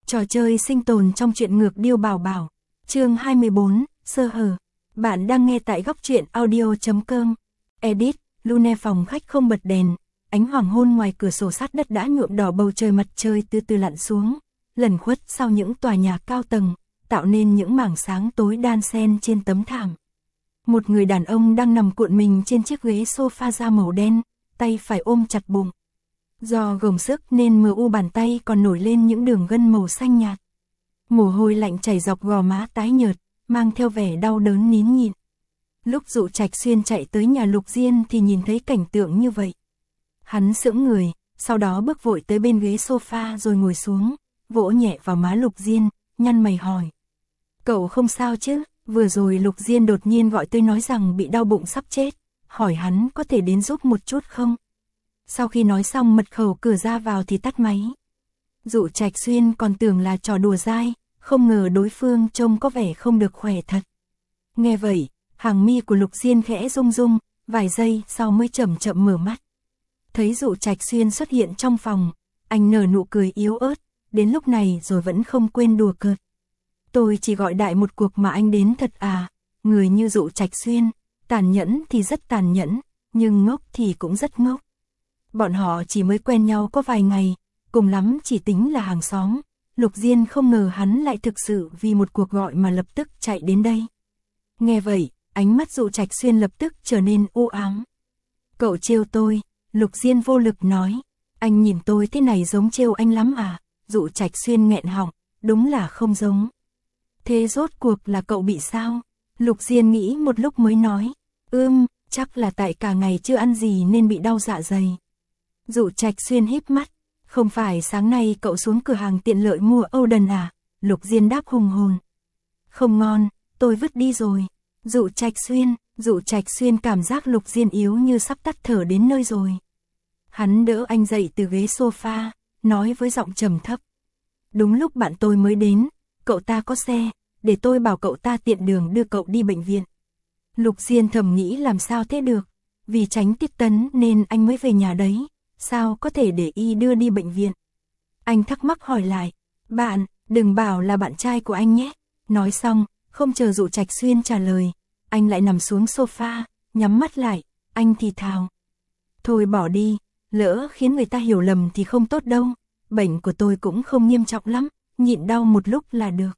Trò chơi sinh tồn trong truyện ngược Điêu Bảo Bảo. Chương 24, sơ hở. Bạn đang nghe tại góc truyện audio.com. Edit, Lune. Phòng khách không bật đèn, ánh hoàng hôn ngoài cửa sổ sát đất đã nhuộm đỏ bầu trời, mặt trời từ từ lặn xuống, lẩn khuất sau những tòa nhà cao tầng, tạo nên những mảng sáng tối đan xen trên tấm thảm. Một người đàn ông đang nằm cuộn mình trên chiếc ghế sofa da màu đen, tay phải ôm chặt bụng. Do gồng sức nên mờ u bàn tay còn nổi lên những đường gân màu xanh nhạt. Mồ hôi lạnh chảy dọc gò má tái nhợt, mang theo vẻ đau đớn nín nhịn. Lúc Dụ Trạch Xuyên chạy tới nhà Lục Diên thì nhìn thấy cảnh tượng như vậy. Hắn sững người, sau đó bước vội tới bên ghế sofa rồi ngồi xuống, vỗ nhẹ vào má Lục Diên, nhăn mày hỏi. Cậu không sao chứ? Vừa rồi Lục Diên đột nhiên gọi tôi nói rằng bị đau bụng sắp chết, hỏi hắn có thể đến giúp một chút không? Sau khi nói xong mật khẩu cửa ra vào thì tắt máy. Dụ Trạch Xuyên còn tưởng là trò đùa dai, không ngờ đối phương trông có vẻ không được khỏe thật. Nghe vậy, hàng mi của Lục Diên khẽ rung rung, vài giây sau mới chậm chậm mở mắt. Thấy Dụ Trạch Xuyên xuất hiện trong phòng, anh nở nụ cười yếu ớt, đến lúc này rồi vẫn không quên đùa cợt. Tôi chỉ gọi đại một cuộc mà anh đến thật à? Người như Dụ Trạch Xuyên, tàn nhẫn thì rất tàn nhẫn, nhưng ngốc thì cũng rất ngốc. Bọn họ chỉ mới quen nhau có vài ngày, cùng lắm chỉ tính là hàng xóm. Lục Diên không ngờ hắn lại thực sự vì một cuộc gọi mà lập tức chạy đến đây. Nghe vậy, ánh mắt Dụ Trạch Xuyên lập tức trở nên u ám. Cậu trêu tôi, Lục Diên vô lực nói. Anh nhìn tôi thế này giống trêu anh lắm à? Dụ Trạch Xuyên nghẹn họng, đúng là không giống. Thế rốt cuộc là cậu bị sao? Lục Diên nghĩ một lúc mới nói. Chắc là tại cả ngày chưa ăn gì nên bị đau dạ dày. Dụ Trạch Xuyên híp mắt. Không phải sáng nay cậu xuống cửa hàng tiện lợi mua Oden à? Lục Diên đáp hùng hồn. Không ngon, tôi vứt đi rồi. Dụ Trạch Xuyên cảm giác Lục Diên yếu như sắp tắt thở đến nơi rồi. Hắn đỡ anh dậy từ ghế sofa, nói với giọng trầm thấp. Đúng lúc bạn tôi mới đến, cậu ta có xe, để tôi bảo cậu ta tiện đường đưa cậu đi bệnh viện. Lục Diên thầm nghĩ làm sao thế được, vì tránh Tiết Tấn nên anh mới về nhà đấy, sao có thể để y đưa đi bệnh viện. Anh thắc mắc hỏi lại, bạn, đừng bảo là bạn trai của anh nhé. Nói xong, không chờ Dụ Trạch Xuyên trả lời, anh lại nằm xuống sofa, nhắm mắt lại, anh thì thào. Thôi bỏ đi, lỡ khiến người ta hiểu lầm thì không tốt đâu, bệnh của tôi cũng không nghiêm trọng lắm, nhịn đau một lúc là được.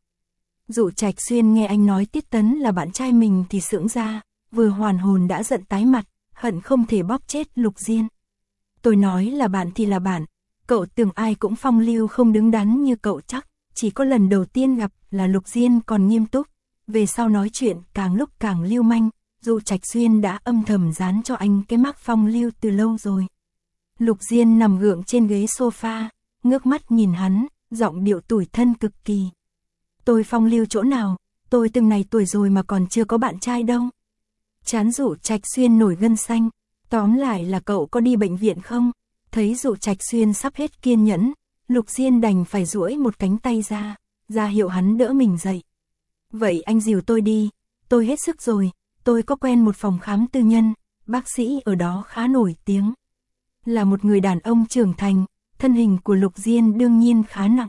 Dụ Trạch Xuyên nghe anh nói Tiết Tấn là bạn trai mình thì sững ra, vừa hoàn hồn đã giận tái mặt, hận không thể bóp chết Lục Diên. Tôi nói là bạn thì là bạn, cậu tưởng ai cũng phong lưu không đứng đắn như cậu chắc, chỉ có lần đầu tiên gặp là Lục Diên còn nghiêm túc, về sau nói chuyện càng lúc càng lưu manh, Dụ Trạch Xuyên đã âm thầm dán cho anh cái mác phong lưu từ lâu rồi. Lục Diên nằm gượng trên ghế sofa, ngước mắt nhìn hắn, giọng điệu tủi thân cực kỳ. Tôi phong lưu chỗ nào, tôi từng này tuổi rồi mà còn chưa có bạn trai đâu. Trán Dụ Trạch Xuyên nổi gân xanh, tóm lại là cậu có đi bệnh viện không? Thấy Dụ Trạch Xuyên sắp hết kiên nhẫn, Lục Diên đành phải duỗi một cánh tay ra hiệu hắn đỡ mình dậy. Vậy anh dìu tôi đi, tôi hết sức rồi, tôi có quen một phòng khám tư nhân, bác sĩ ở đó khá nổi tiếng. Là một người đàn ông trưởng thành, thân hình của Lục Diên đương nhiên khá nặng.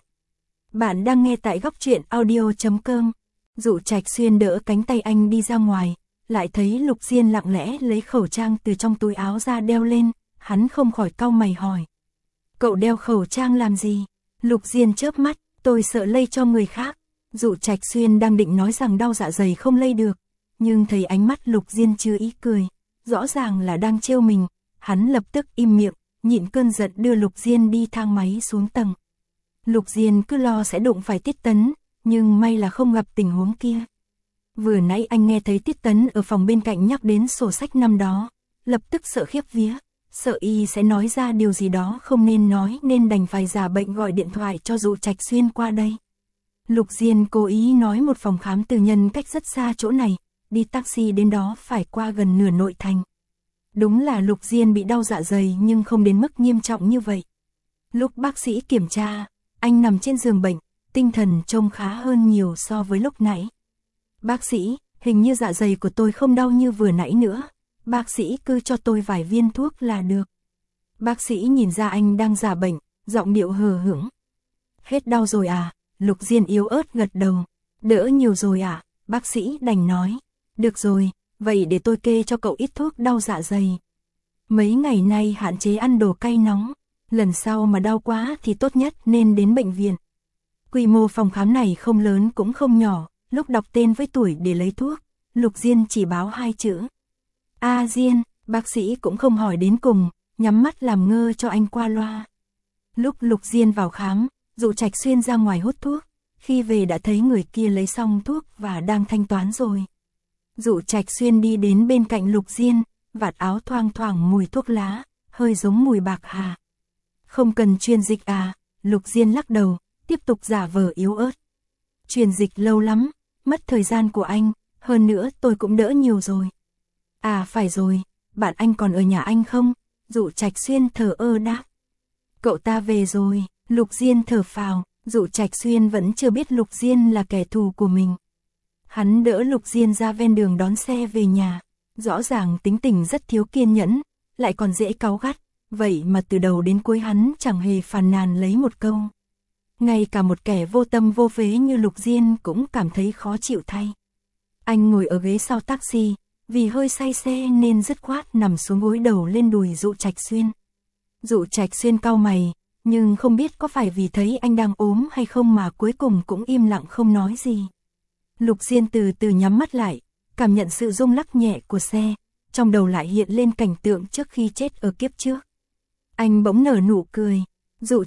Bạn đang nghe tại góc truyện audio.com. Dụ Trạch Xuyên đỡ cánh tay anh đi ra ngoài, lại thấy Lục Diên lặng lẽ lấy khẩu trang từ trong túi áo ra đeo lên, hắn không khỏi cau mày hỏi. Cậu đeo khẩu trang làm gì? Lục Diên chớp mắt, tôi sợ lây cho người khác. Dụ Trạch Xuyên đang định nói rằng đau dạ dày không lây được, nhưng thấy ánh mắt Lục Diên chưa ý cười, rõ ràng là đang trêu mình, hắn lập tức im miệng, nhịn cơn giận đưa Lục Diên đi thang máy xuống tầng. Lục Diên cứ lo sẽ đụng phải Tiết Tấn, nhưng may là không gặp tình huống kia. Vừa nãy anh nghe thấy Tiết Tấn ở phòng bên cạnh nhắc đến sổ sách năm đó, lập tức sợ khiếp vía, sợ y sẽ nói ra điều gì đó không nên nói nên đành phải giả bệnh gọi điện thoại cho Dụ Trạch Xuyên qua đây. Lục Diên cố ý nói một phòng khám tư nhân cách rất xa chỗ này, đi taxi đến đó phải qua gần nửa nội thành. Đúng là Lục Diên bị đau dạ dày nhưng không đến mức nghiêm trọng như vậy. Lúc bác sĩ kiểm tra, anh nằm trên giường bệnh, tinh thần trông khá hơn nhiều so với lúc nãy. Bác sĩ, hình như dạ dày của tôi không đau như vừa nãy nữa, bác sĩ cứ cho tôi vài viên thuốc là được. Bác sĩ nhìn ra anh đang giả bệnh, giọng điệu hờ hững. Hết đau rồi à? Lục Diên yếu ớt gật đầu. Đỡ nhiều rồi à? Bác sĩ đành nói. Được rồi, vậy để tôi kê cho cậu ít thuốc đau dạ dày. Mấy ngày nay hạn chế ăn đồ cay nóng, lần sau mà đau quá thì tốt nhất nên đến bệnh viện. Quy mô phòng khám này không lớn cũng không nhỏ, lúc đọc tên với tuổi để lấy thuốc, Lục Diên chỉ báo 2 chữ. A Diên, bác sĩ cũng không hỏi đến cùng, nhắm mắt làm ngơ cho anh qua loa. Lúc Lục Diên vào khám, Dụ Trạch Xuyên ra ngoài hút thuốc, khi về đã thấy người kia lấy xong thuốc và đang thanh toán rồi. Dụ Trạch Xuyên đi đến bên cạnh Lục Diên, vạt áo thoang thoảng mùi thuốc lá, hơi giống mùi bạc hà. Không cần truyền dịch à? Lục Diên lắc đầu, tiếp tục giả vờ yếu ớt. Truyền dịch lâu lắm, mất thời gian của anh, hơn nữa tôi cũng đỡ nhiều rồi. À phải rồi, bạn anh còn ở nhà anh không? Dụ Trạch Xuyên thở ơ đáp. Cậu ta về rồi, Lục Diên thở phào, Dụ Trạch Xuyên vẫn chưa biết Lục Diên là kẻ thù của mình. Hắn đỡ Lục Diên ra ven đường đón xe về nhà, rõ ràng tính tình rất thiếu kiên nhẫn, lại còn dễ cáu gắt, vậy mà từ đầu đến cuối hắn chẳng hề phàn nàn lấy một câu. Ngay cả một kẻ vô tâm vô phế như Lục Diên cũng cảm thấy khó chịu thay. Anh ngồi ở ghế sau taxi, vì hơi say xe nên dứt khoát nằm xuống gối đầu lên đùi Dụ Trạch Xuyên. Dụ Trạch Xuyên cau mày, nhưng không biết có phải vì thấy anh đang ốm hay không mà cuối cùng cũng im lặng không nói gì. Lục Diên từ từ nhắm mắt lại, cảm nhận sự rung lắc nhẹ của xe, trong đầu lại hiện lên cảnh tượng trước khi chết ở kiếp trước. Anh bỗng nở nụ cười. Dụ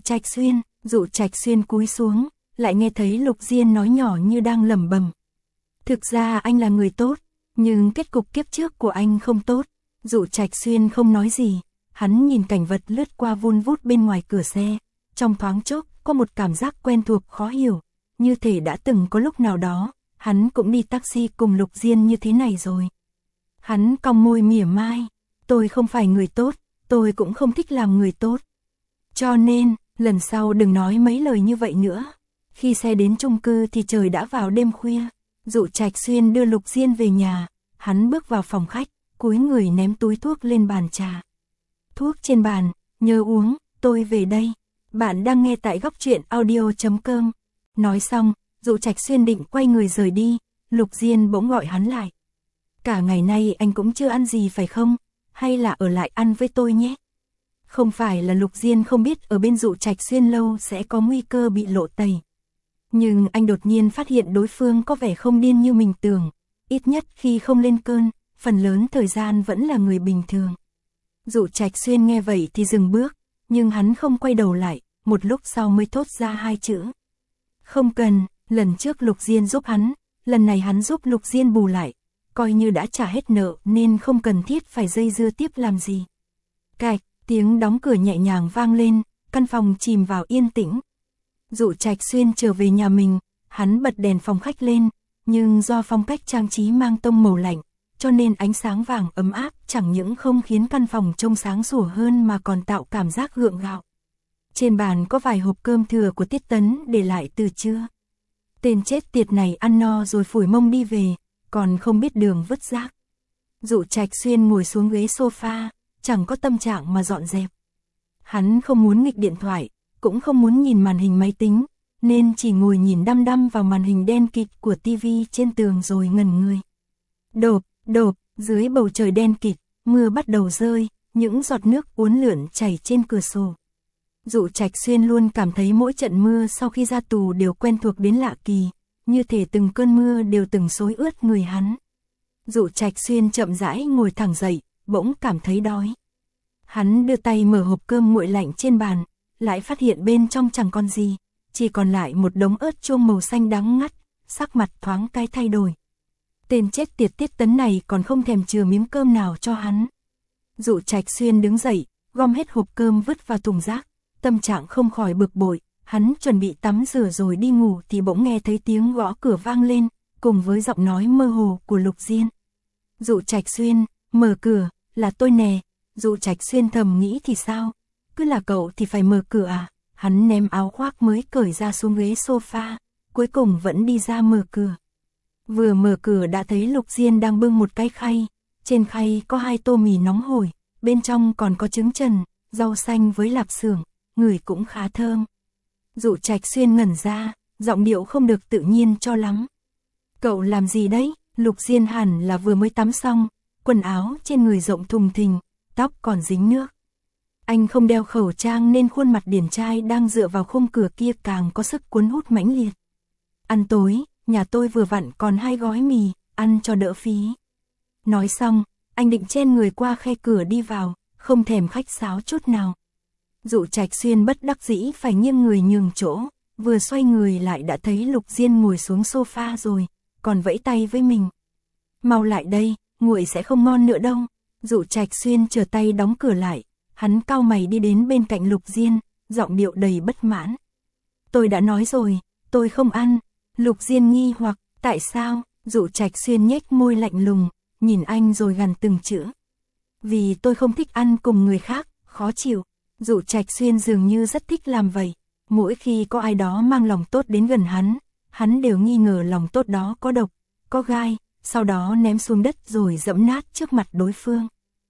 Trạch Xuyên cúi xuống, lại nghe thấy Lục Diên nói nhỏ như đang lẩm bẩm. Thực ra anh là người tốt, nhưng kết cục kiếp trước của anh không tốt. Dụ Trạch Xuyên không nói gì, hắn nhìn cảnh vật lướt qua vun vút bên ngoài cửa xe, trong thoáng chốc có một cảm giác quen thuộc khó hiểu, như thể đã từng có lúc nào đó, hắn cũng đi taxi cùng Lục Diên như thế này rồi. Hắn cong môi mỉa mai, tôi không phải người tốt, tôi cũng không thích làm người tốt. Cho nên, lần sau đừng nói mấy lời như vậy nữa. Khi xe đến chung cư thì trời đã vào đêm khuya, Dụ Trạch Xuyên đưa Lục Diên về nhà, hắn bước vào phòng khách, cúi người ném túi thuốc lên bàn trà. Thuốc trên bàn, nhớ uống, tôi về đây. Bạn đang nghe tại góc truyện audio.com. Nói xong, Dụ Trạch Xuyên định quay người rời đi, Lục Diên bỗng gọi hắn lại. Cả ngày nay anh cũng chưa ăn gì phải không? Hay là ở lại ăn với tôi nhé? Không phải là Lục Diên không biết ở bên Dụ Trạch Xuyên lâu sẽ có nguy cơ bị lộ tẩy. Nhưng anh đột nhiên phát hiện đối phương có vẻ không điên như mình tưởng, ít nhất khi không lên cơn, phần lớn thời gian vẫn là người bình thường. Dụ Trạch Xuyên nghe vậy thì dừng bước, nhưng hắn không quay đầu lại, một lúc sau mới thốt ra 2 chữ. Không cần, lần trước Lục Diên giúp hắn, lần này hắn giúp Lục Diên bù lại, coi như đã trả hết nợ nên không cần thiết phải dây dưa tiếp làm gì. Cạch, tiếng đóng cửa nhẹ nhàng vang lên, căn phòng chìm vào yên tĩnh. Dụ Trạch Xuyên trở về nhà mình, hắn bật đèn phòng khách lên, nhưng do phong cách trang trí mang tông màu lạnh, cho nên ánh sáng vàng ấm áp chẳng những không khiến căn phòng trông sáng sủa hơn mà còn tạo cảm giác gượng gạo. Trên bàn có vài hộp cơm thừa của Tiết Tấn để lại từ trưa. Tên chết tiệt này ăn no rồi phủi mông đi về, còn không biết đường vứt rác. Dụ Trạch Xuyên ngồi xuống ghế sofa, chẳng có tâm trạng mà dọn dẹp. Hắn không muốn nghịch điện thoại, cũng không muốn nhìn màn hình máy tính, nên chỉ ngồi nhìn đăm đăm vào màn hình đen kịt của tivi trên tường rồi ngẩn người. Đột, dưới bầu trời đen kịt, mưa bắt đầu rơi, những giọt nước uốn lượn chảy trên cửa sổ. Dụ Trạch Xuyên luôn cảm thấy mỗi trận mưa sau khi ra tù đều quen thuộc đến lạ kỳ, như thể từng cơn mưa đều từng xối ướt người hắn. Dụ Trạch Xuyên chậm rãi ngồi thẳng dậy, bỗng cảm thấy đói. Hắn đưa tay mở hộp cơm nguội lạnh trên bàn, lại phát hiện bên trong chẳng còn gì, chỉ còn lại một đống ớt chuông màu xanh đắng ngắt, sắc mặt thoáng cái thay đổi. Tên chết tiệt Tiết Tấn này còn không thèm chừa miếng cơm nào cho hắn. Dụ Trạch Xuyên đứng dậy, gom hết hộp cơm vứt vào thùng rác, tâm trạng không khỏi bực bội, hắn chuẩn bị tắm rửa rồi đi ngủ thì bỗng nghe thấy tiếng gõ cửa vang lên, cùng với giọng nói mơ hồ của Lục Diên. Dụ Trạch Xuyên, mở cửa, là tôi nè. Dụ Trạch Xuyên thầm nghĩ thì sao, cứ là cậu thì phải mở cửa à. Hắn ném áo khoác mới cởi ra xuống ghế sofa, cuối cùng vẫn đi ra mở cửa. Vừa mở cửa đã thấy Lục Diên đang bưng một cái khay, trên khay có 2 tô mì nóng hổi, bên trong còn có trứng trần, rau xanh với lạp xưởng, ngửi cũng khá thơm. Dụ Trạch Xuyên ngẩn ra, giọng điệu không được tự nhiên cho lắm. Cậu làm gì đấy? Lục Diên hẳn là vừa mới tắm xong, quần áo trên người rộng thùng thình, tóc còn dính nước. Anh không đeo khẩu trang nên khuôn mặt điển trai đang dựa vào khung cửa kia càng có sức cuốn hút mãnh liệt. Ăn tối, nhà tôi vừa vặn còn 2 gói mì, ăn cho đỡ phí. Nói xong, anh định chen người qua khe cửa đi vào, không thèm khách sáo chút nào. Dụ Trạch Xuyên bất đắc dĩ phải nghiêng người nhường chỗ, vừa xoay người lại đã thấy Lục Diên ngồi xuống sofa rồi, còn vẫy tay với mình. Mau lại đây, nguội sẽ không ngon nữa đâu. Dụ Trạch Xuyên chờ tay đóng cửa lại, hắn cau mày đi đến bên cạnh Lục Diên, giọng điệu đầy bất mãn. Tôi đã nói rồi, tôi không ăn. Lục Diên nghi hoặc, tại sao? Dụ Trạch Xuyên nhếch môi lạnh lùng, nhìn anh rồi gằn từng chữ. Vì tôi không thích ăn cùng người khác, khó chịu. Dụ Trạch Xuyên dường như rất thích làm vậy. Mỗi khi có ai đó mang lòng tốt đến gần hắn đều nghi ngờ lòng tốt đó có độc, có gai, sau đó ném xuống đất rồi dẫm nát trước mặt đối phương.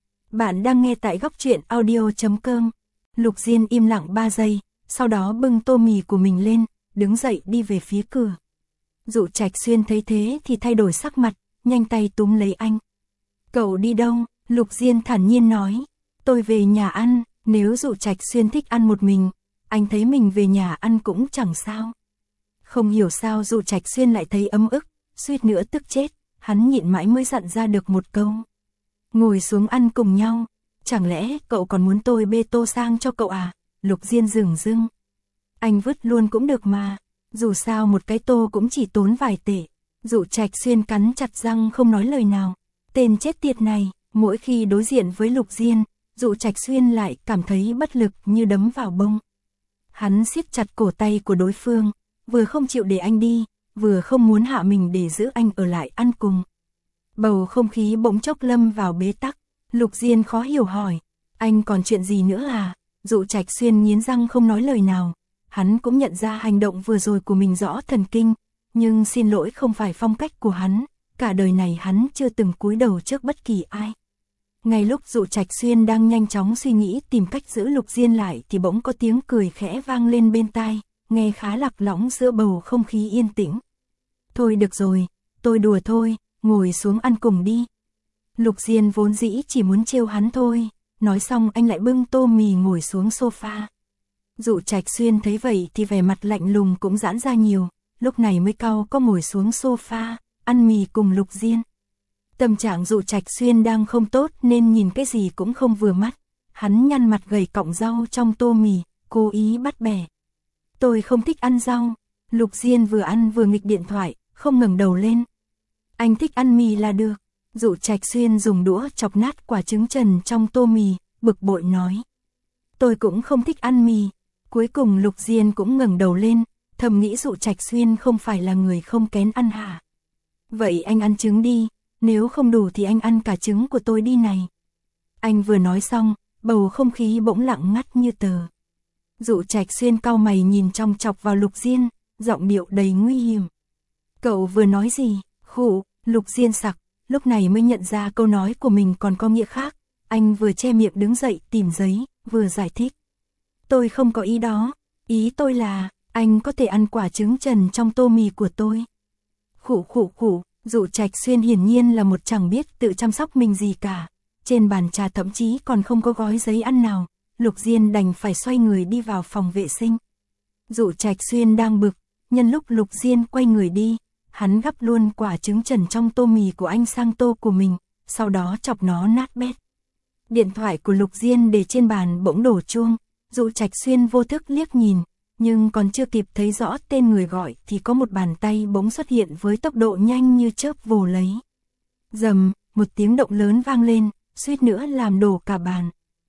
Bạn đang nghe tại góc truyện audio.com. Lục Diên im lặng 3 giây, sau đó bưng tô mì của mình lên, đứng dậy đi về phía cửa. Dụ Trạch Xuyên thấy thế thì thay đổi sắc mặt, nhanh tay túm lấy anh. Cậu đi đâu? Lục Diên thản nhiên nói. Tôi về nhà ăn. Nếu Dụ Trạch Xuyên thích ăn một mình, anh thấy mình về nhà ăn cũng chẳng sao. Không hiểu sao Dụ Trạch Xuyên lại thấy ấm ức, suýt nữa tức chết, hắn nhịn mãi mới dặn ra được một câu. Ngồi xuống ăn cùng nhau, chẳng lẽ cậu còn muốn tôi bê tô sang cho cậu à? Lục Diên dửng dưng. Anh vứt luôn cũng được mà, dù sao một cái tô cũng chỉ tốn vài tệ. Dụ Trạch Xuyên cắn chặt răng không nói lời nào. Tên chết tiệt này, mỗi khi đối diện với Lục Diên, Dụ Trạch Xuyên lại cảm thấy bất lực như đấm vào bông. Hắn siết chặt cổ tay của đối phương, vừa không chịu để anh đi, vừa không muốn hạ mình để giữ anh ở lại ăn cùng. Bầu không khí bỗng chốc lâm vào bế tắc. Lục Diên khó hiểu hỏi, anh còn chuyện gì nữa à? Dụ Trạch Xuyên nghiến răng không nói lời nào. Hắn cũng nhận ra hành động vừa rồi của mình rõ thần kinh, nhưng xin lỗi không phải phong cách của hắn, cả đời này hắn chưa từng cúi đầu trước bất kỳ ai. Ngay lúc Dụ Trạch Xuyên đang nhanh chóng suy nghĩ tìm cách giữ Lục Diên lại thì bỗng có tiếng cười khẽ vang lên bên tai, nghe khá lạc lõng giữa bầu không khí yên tĩnh. Thôi được rồi, tôi đùa thôi, ngồi xuống ăn cùng đi. Lục Diên vốn dĩ chỉ muốn trêu hắn thôi, nói xong anh lại bưng tô mì ngồi xuống sofa. Dụ Trạch Xuyên thấy vậy thì vẻ mặt lạnh lùng cũng giãn ra nhiều, lúc này mới cau có ngồi xuống sofa, ăn mì cùng Lục Diên. Tâm trạng Dụ Trạch Xuyên đang không tốt nên nhìn cái gì cũng không vừa mắt. Hắn nhăn mặt gầy cọng rau trong tô mì, cố ý bắt bẻ. Tôi không thích ăn rau. Lục Diên vừa ăn vừa nghịch điện thoại, không ngẩng đầu lên. Anh thích ăn mì là được. Dụ Trạch Xuyên dùng đũa chọc nát quả trứng trần trong tô mì, bực bội nói. Tôi cũng không thích ăn mì. Cuối cùng Lục Diên cũng ngẩng đầu lên, thầm nghĩ Dụ Trạch Xuyên không phải là người không kén ăn hả? Vậy anh ăn trứng đi, nếu không đủ thì anh ăn cả trứng của tôi đi này. Anh vừa nói xong, bầu không khí bỗng lặng ngắt như tờ. Dụ Trạch Xuyên cau mày nhìn chòng chọc vào Lục Diên, giọng điệu đầy nguy hiểm. Cậu vừa nói gì? Khụ, Lục Diên sặc, lúc này mới nhận ra câu nói của mình còn có nghĩa khác. Anh vừa che miệng đứng dậy tìm giấy, vừa giải thích. Tôi không có ý đó, ý tôi là, anh có thể ăn quả trứng trần trong tô mì của tôi. Khụ khụ khụ, Dụ Trạch Xuyên hiển nhiên là một chẳng biết tự chăm sóc mình gì cả. Trên bàn trà thậm chí còn không có gói giấy ăn nào. Lục Diên đành phải xoay người đi vào phòng vệ sinh. Dụ Trạch Xuyên đang bực, nhân lúc Lục Diên quay người đi, hắn gắp luôn quả trứng trần trong tô mì của anh sang tô của mình, sau đó chọc nó nát bét. Điện thoại của Lục Diên để trên bàn bỗng đổ chuông. Dụ Trạch Xuyên vô thức liếc nhìn, nhưng còn chưa kịp thấy rõ tên người gọi thì có một bàn tay bỗng xuất hiện với tốc độ nhanh như chớp vồ lấy. Rầm, một tiếng động lớn vang lên, suýt nữa làm đổ cả bàn.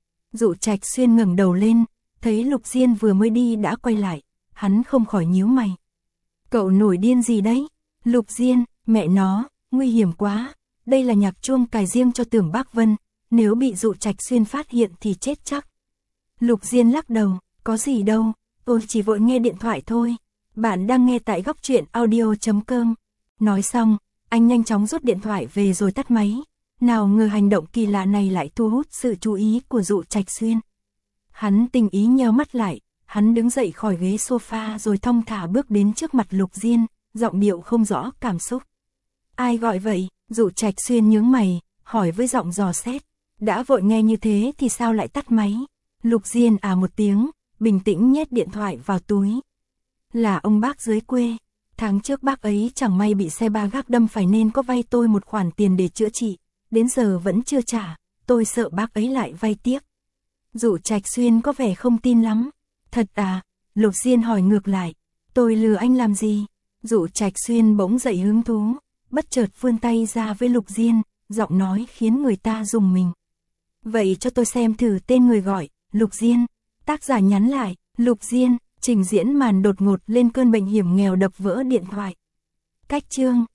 Dụ Trạch Xuyên ngẩng đầu lên, thấy Lục Diên vừa mới đi đã quay lại, hắn không khỏi nhíu mày. Cậu nổi điên gì đấy? Lục Diên, mẹ nó, nguy hiểm quá, đây là nhạc chuông cài riêng cho Tưởng Bác Vân, nếu bị Dụ Trạch Xuyên phát hiện thì chết chắc. Lục Diên lắc đầu, có gì đâu, tôi chỉ vội nghe điện thoại thôi. Bạn đang nghe tại góc truyện audio.com. Nói xong, anh nhanh chóng rút điện thoại về rồi tắt máy. Nào ngờ hành động kỳ lạ này lại thu hút sự chú ý của Dụ Trạch Xuyên. Hắn tình ý nheo mắt lại, Hắn đứng dậy khỏi ghế sofa rồi thong thả bước đến trước mặt Lục Diên, giọng điệu không rõ cảm xúc. Ai gọi vậy? Dụ Trạch Xuyên nhướng mày, hỏi với giọng dò xét. Đã vội nghe như thế thì sao lại tắt máy? Lục Diên một tiếng, bình tĩnh nhét điện thoại vào túi. Là ông bác dưới quê. Tháng trước bác ấy chẳng may bị xe ba gác đâm phải nên có vay tôi một khoản tiền để chữa trị. Đến giờ vẫn chưa trả, tôi sợ bác ấy lại vay tiếp. Dụ Trạch Xuyên có vẻ không tin lắm. Thật à? Lục Diên hỏi ngược lại. Tôi lừa anh làm gì? Dụ Trạch Xuyên bỗng dậy hứng thú, bất chợt vươn tay ra với Lục Diên, giọng nói khiến người ta rùng mình. Vậy cho tôi xem thử tên người gọi. Lục Diên. Tác giả nhắn lại. Lục Diên. Trình diễn màn đột ngột lên cơn bệnh hiểm nghèo đập vỡ điện thoại. Cách chương.